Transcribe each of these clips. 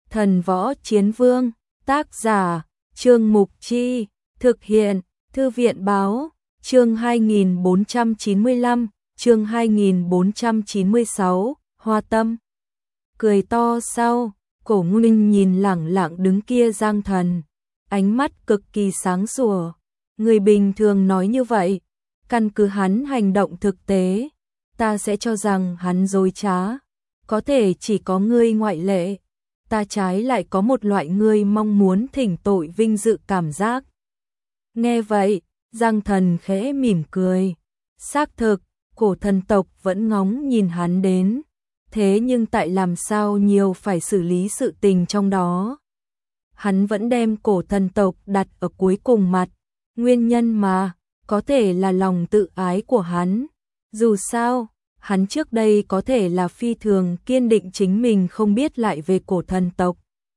Thần Võ Chiến Vương, tác giả, Trương Mục Chi, thực hiện, Thư viện Báo, chương 2495, chương 2496, Hoa Tâm. Cười to sau, Cổ Nguyên nhìn lẳng lặng đứng kia Giang Thần, ánh mắt cực kỳ sáng sủa. Người bình thường nói như vậy, căn cứ hắn hành động thực tế, ta sẽ cho rằng hắn dối trá, có thể chỉ có ngươi ngoại lệ. Ta trái lại có một loại ngươi mong muốn thỉnh tội vinh dự cảm giác. Nghe vậy, Giang Thần khẽ mỉm cười. Xác thực, Cổ thần tộc vẫn ngóng nhìn hắn đến. Thế nhưng tại làm sao nhiều phải xử lý sự tình trong đó. Hắn vẫn đem Cổ thần tộc đặt ở cuối cùng mặt. Nguyên nhân mà, có thể là lòng tự ái của hắn. Dù sao, hắn trước đây có thể là phi thường kiên định chính mình không biết lại về Cổ thần tộc.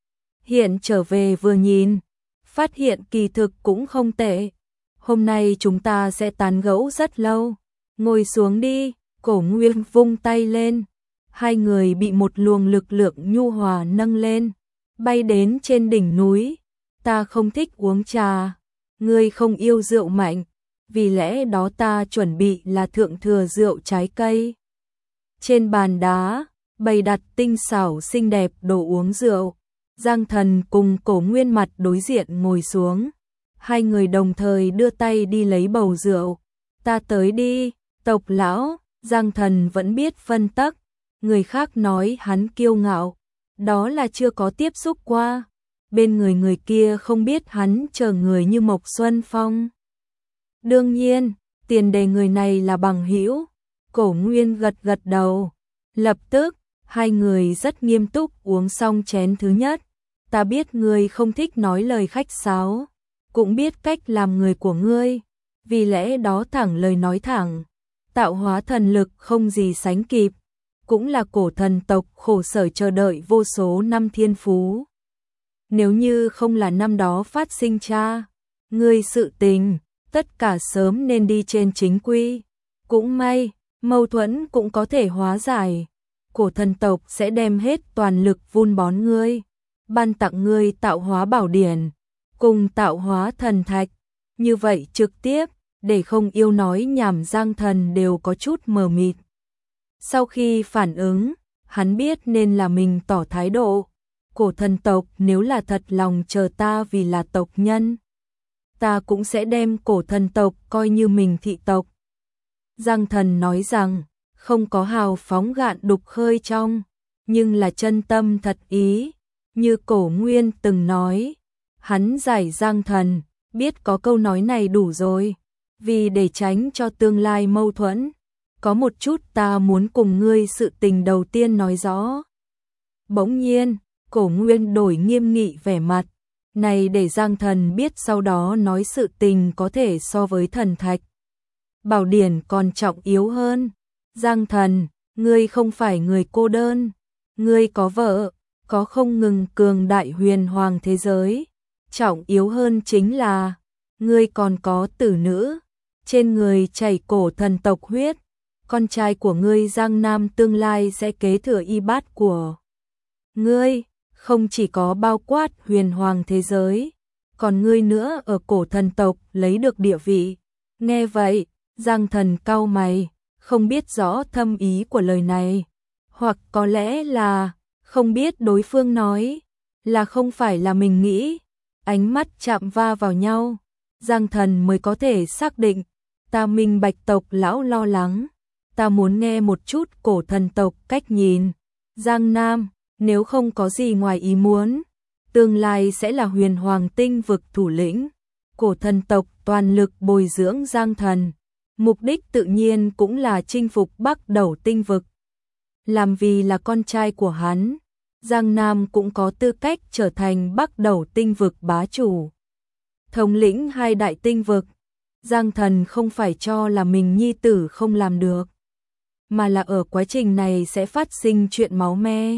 Hiện trở về vừa nhìn, phát hiện kỳ thực cũng không tệ. Hôm nay chúng ta sẽ tán gẫu rất lâu. Ngồi xuống đi, Cổ Nguyên vung tay lên. Hai người bị một luồng lực lượng nhu hòa nâng lên, bay đến trên đỉnh núi. Ta không thích uống trà, ngươi không yêu rượu mạnh, vì lẽ đó ta chuẩn bị là thượng thừa rượu trái cây. Trên bàn đá, bày đặt tinh xảo xinh đẹp đồ uống rượu. Giang Thần cùng Cổ Nguyên mặt đối diện ngồi xuống. Hai người đồng thời đưa tay đi lấy bầu rượu. Ta tới đi, tộc lão. Giang Thần vẫn biết phân tắc. Người khác nói hắn kiêu ngạo, đó là chưa có tiếp xúc qua. Bên người kia không biết hắn chờ người như Mộc Xuân Phong. Đương nhiên, tiền đề người này là bằng hữu. Cổ Nguyên gật gật đầu. Lập tức, hai người rất nghiêm túc uống xong chén thứ nhất. Ta biết ngươi không thích nói lời khách sáo, cũng biết cách làm người của ngươi, vì lẽ đó thẳng lời nói thẳng. Tạo hóa thần lực không gì sánh kịp, cũng là cổ thần tộc khổ sở chờ đợi vô số năm thiên phú. Nếu như không là năm đó phát sinh cha, ngươi sự tình, tất cả sớm nên đi trên chính quy. Cũng may, mâu thuẫn cũng có thể hóa giải. Cổ thần tộc sẽ đem hết toàn lực vun bón ngươi, ban tặng ngươi tạo hóa bảo điển, cùng tạo hóa thần thạch. Như vậy trực tiếp, để không yêu nói nhảm Giang Thần đều có chút mờ mịt. Sau khi phản ứng, hắn biết nên là mình tỏ thái độ. Cổ thần tộc nếu là thật lòng chờ ta vì là tộc nhân, ta cũng sẽ đem cổ thần tộc coi như mình thị tộc. Giang Thần nói rằng, không có hào phóng gạn đục khơi trong, nhưng là chân tâm thật ý. Như Cổ Nguyên từng nói, hắn giải Giang Thần, biết có câu nói này đủ rồi. Vì để tránh cho tương lai mâu thuẫn, có một chút ta muốn cùng ngươi sự tình đầu tiên nói rõ. Bỗng nhiên, Cổ Nguyên đổi nghiêm nghị vẻ mặt, này để Giang Thần biết sau đó nói sự tình có thể so với thần thạch. Bảo điển còn trọng yếu hơn. Giang Thần, ngươi không phải người cô đơn, ngươi có vợ, có không ngừng cường đại huyền hoàng thế giới. Trọng yếu hơn chính là, ngươi còn có tử nữ, trên người chảy cổ thần tộc huyết. Con trai của ngươi Giang Nam tương lai sẽ kế thừa y bát của ngươi, không chỉ có bao quát huyền hoàng thế giới, còn ngươi nữa ở cổ thần tộc lấy được địa vị. Nghe vậy, Giang Thần cau mày, không biết rõ thâm ý của lời này, hoặc có lẽ là không biết đối phương nói là không phải là mình nghĩ. Ánh mắt chạm va vào nhau, Giang Thần mới có thể xác định, ta minh bạch tộc lão lo lắng. Ta muốn nghe một chút cổ thần tộc cách nhìn. Giang Nam, nếu không có gì ngoài ý muốn, tương lai sẽ là huyền hoàng tinh vực thủ lĩnh. Cổ thần tộc toàn lực bồi dưỡng Giang Thần, mục đích tự nhiên cũng là chinh phục Bắc Đầu tinh vực. Làm vì là con trai của hắn, Giang Nam cũng có tư cách trở thành Bắc Đầu tinh vực bá chủ, thống lĩnh hai đại tinh vực. Giang Thần không phải cho là mình nhi tử không làm được, mà là ở quá trình này sẽ phát sinh chuyện máu me.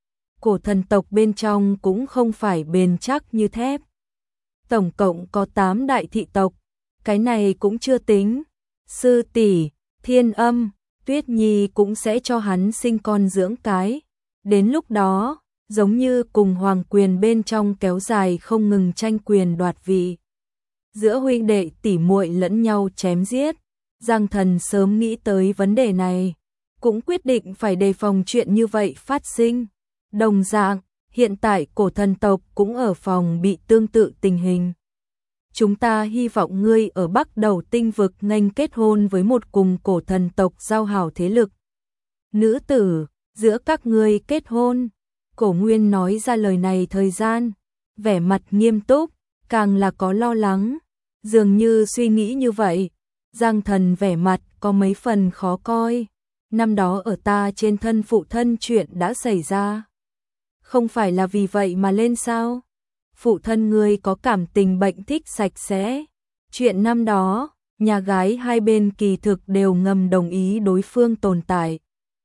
Cổ thần tộc bên trong cũng không phải bền chắc như thép. Tổng cộng có 8 đại thị tộc, cái này cũng chưa tính. Sư tỷ, Thiên Âm, Tuyết Nhi cũng sẽ cho hắn sinh con dưỡng cái. Đến lúc đó, giống như cùng hoàng quyền bên trong kéo dài không ngừng tranh quyền đoạt vị. Giữa huynh đệ tỉ muội lẫn nhau chém giết, Giang Thần sớm nghĩ tới vấn đề này, cũng quyết định phải đề phòng chuyện như vậy phát sinh. Đồng dạng, hiện tại cổ thần tộc cũng ở phòng bị tương tự tình hình. Chúng ta hy vọng ngươi ở Bắc Đầu Tinh vực nghênh kết hôn với một cùng cổ thần tộc giao hảo thế lực. Nữ tử, giữa các ngươi kết hôn. Cổ Nguyên nói ra lời này thời gian, vẻ mặt nghiêm túc, càng là có lo lắng, dường như suy nghĩ như vậy. Giang Thần vẻ mặt có mấy phần khó coi, năm đó ở ta trên thân phụ thân chuyện đã xảy ra. Không phải là vì vậy mà lên sao? Phụ thân ngươi có cảm tình bệnh thích sạch sẽ. Chuyện năm đó, nhà gái hai bên kỳ thực đều ngầm đồng ý đối phương tồn tại.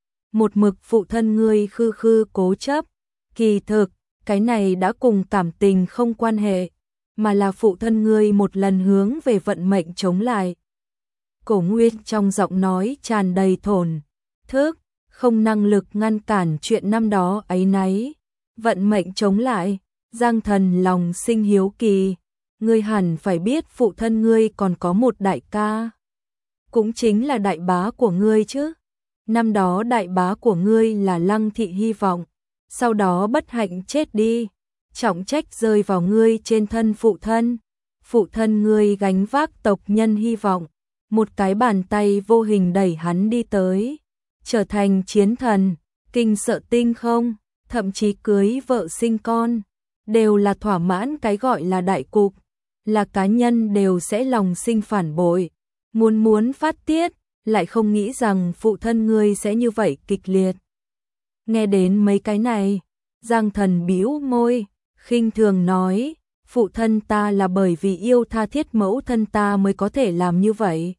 Một mực phụ thân ngươi khư khư cố chấp, kỳ thực, cái này đã cùng cảm tình không quan hệ, mà là phụ thân ngươi một lần hướng về vận mệnh chống lại. Cổ Nguyên trong giọng nói tràn đầy thổn thức, không năng lực ngăn cản chuyện năm đó ấy nấy. Vận mệnh chống lại, Giang Thần lòng sinh hiếu kỳ, ngươi hẳn phải biết phụ thân ngươi còn có một đại ca. Cũng chính là đại bá của ngươi chứ. Năm đó đại bá của ngươi là Lăng Thị Hy Vọng, sau đó bất hạnh chết đi, trọng trách rơi vào ngươi trên thân phụ thân. Phụ thân ngươi gánh vác tộc nhân hy vọng, một cái bàn tay vô hình đẩy hắn đi tới, trở thành chiến thần, kinh sợ tinh không, thậm chí cưới vợ sinh con, đều là thỏa mãn cái gọi là đại cục, là cá nhân đều sẽ lòng sinh phản bội, muốn phát tiết, lại không nghĩ rằng phụ thân ngươi sẽ như vậy kịch liệt. Nghe đến mấy cái này, Giang Thần bĩu môi, khinh thường nói, phụ thân ta là bởi vì yêu tha thiết mẫu thân ta mới có thể làm như vậy.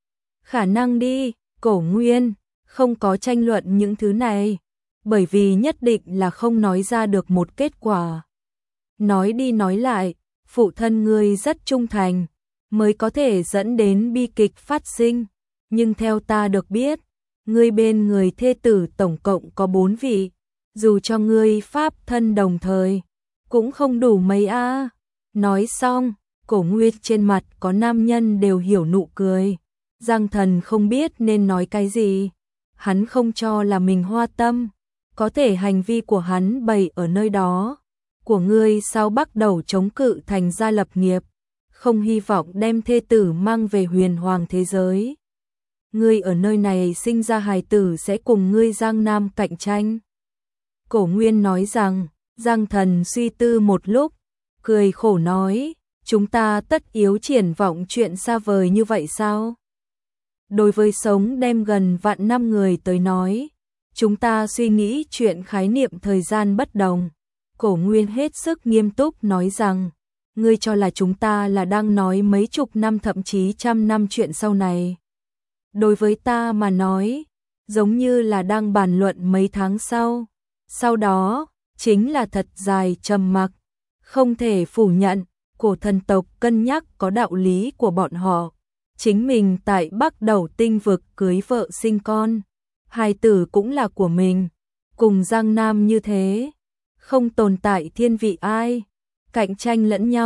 Khả năng đi, Cổ Nguyên, không có tranh luận những thứ này, bởi vì nhất định là không nói ra được một kết quả. Nói đi nói lại, phụ thân ngươi rất trung thành, mới có thể dẫn đến bi kịch phát sinh, nhưng theo ta được biết, ngươi bên người thê tử tổng cộng có 4 vị, dù cho ngươi pháp thân đồng thời, cũng không đủ mấy a. Nói xong, Cổ Nguyên trên mặt có nam nhân đều hiểu nụ cười. Giang Thần không biết nên nói cái gì, hắn không cho là mình hoa tâm, có thể hành vi của hắn bày ở nơi đó. Của ngươi sao bắt đầu chống cự thành gia lập nghiệp, không hy vọng đem thê tử mang về huyền hoàng thế giới. Ngươi ở nơi này sinh ra hài tử sẽ cùng ngươi Giang Nam cạnh tranh. Cổ Nguyên nói rằng, Giang Thần suy tư một lúc, cười khổ nói, chúng ta tất yếu triển vọng chuyện xa vời như vậy sao? Đối với sống đem gần vạn năm người tới nói, chúng ta suy nghĩ chuyện khái niệm thời gian bất đồng. Cổ Nguyên hết sức nghiêm túc nói rằng, ngươi cho là chúng ta là đang nói mấy chục năm thậm chí trăm năm chuyện sau này. Đối với ta mà nói, giống như là đang bàn luận mấy tháng sau đó, chính là thật dài trầm mặc. Không thể phủ nhận, cổ thần tộc cân nhắc có đạo lý của bọn họ. Chính mình tại Bắc Đầu Tinh vực cưới vợ sinh con, hài tử cũng là của mình, cùng Giang Nam như thế, không tồn tại thiên vị ai, cạnh tranh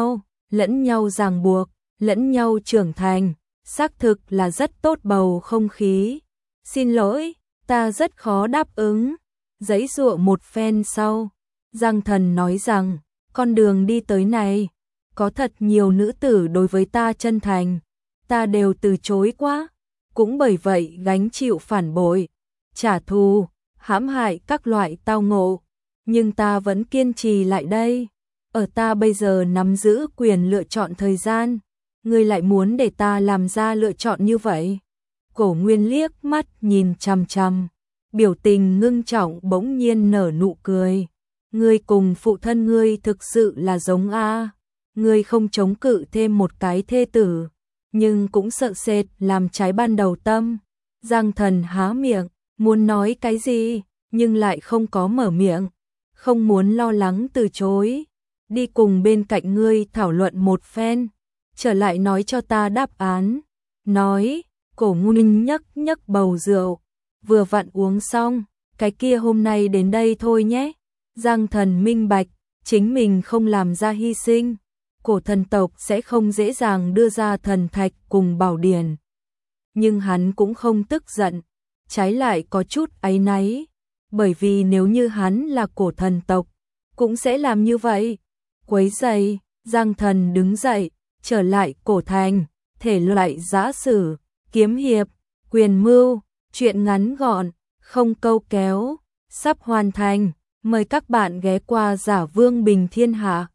lẫn nhau ràng buộc, lẫn nhau trưởng thành, xác thực là rất tốt bầu không khí. Xin lỗi, ta rất khó đáp ứng. Giãy giụa một phen sau, Giang Thần nói rằng, con đường đi tới này, có thật nhiều nữ tử đối với ta chân thành, ta đều từ chối quá, cũng bởi vậy gánh chịu phản bội, trả thù, hãm hại các loại tao ngộ, nhưng ta vẫn kiên trì lại đây. Ở ta bây giờ nắm giữ quyền lựa chọn thời gian, ngươi lại muốn để ta làm ra lựa chọn như vậy. Cổ Nguyên liếc mắt nhìn chằm chằm, biểu tình ngưng trọng bỗng nhiên nở nụ cười. Ngươi cùng phụ thân ngươi thực sự là giống a. Ngươi không chống cự thêm một cái thê tử, nhưng cũng sợ sệt làm trái ban đầu tâm. Giang Thần há miệng, muốn nói cái gì, nhưng lại không có mở miệng, không muốn lo lắng từ chối. Đi cùng bên cạnh ngươi thảo luận một phen, trở lại nói cho ta đáp án. Nói, Cổ Nguyên nhấc bầu rượu, vừa vặn uống xong, cái kia hôm nay đến đây thôi nhé. Giang Thần minh bạch, chính mình không làm ra hy sinh, cổ thần tộc sẽ không dễ dàng đưa ra thần thạch cùng bảo điển. Nhưng hắn cũng không tức giận, trái lại có chút áy náy, bởi vì nếu như hắn là cổ thần tộc, cũng sẽ làm như vậy. Quấy rầy, Giang Thần đứng dậy, trở lại cổ thành, thể loại giã sử, kiếm hiệp, quyền mưu, chuyện ngắn gọn, không câu kéo, sắp hoàn thành, mời các bạn ghé qua Giả Vương Bình Thiên Hạ.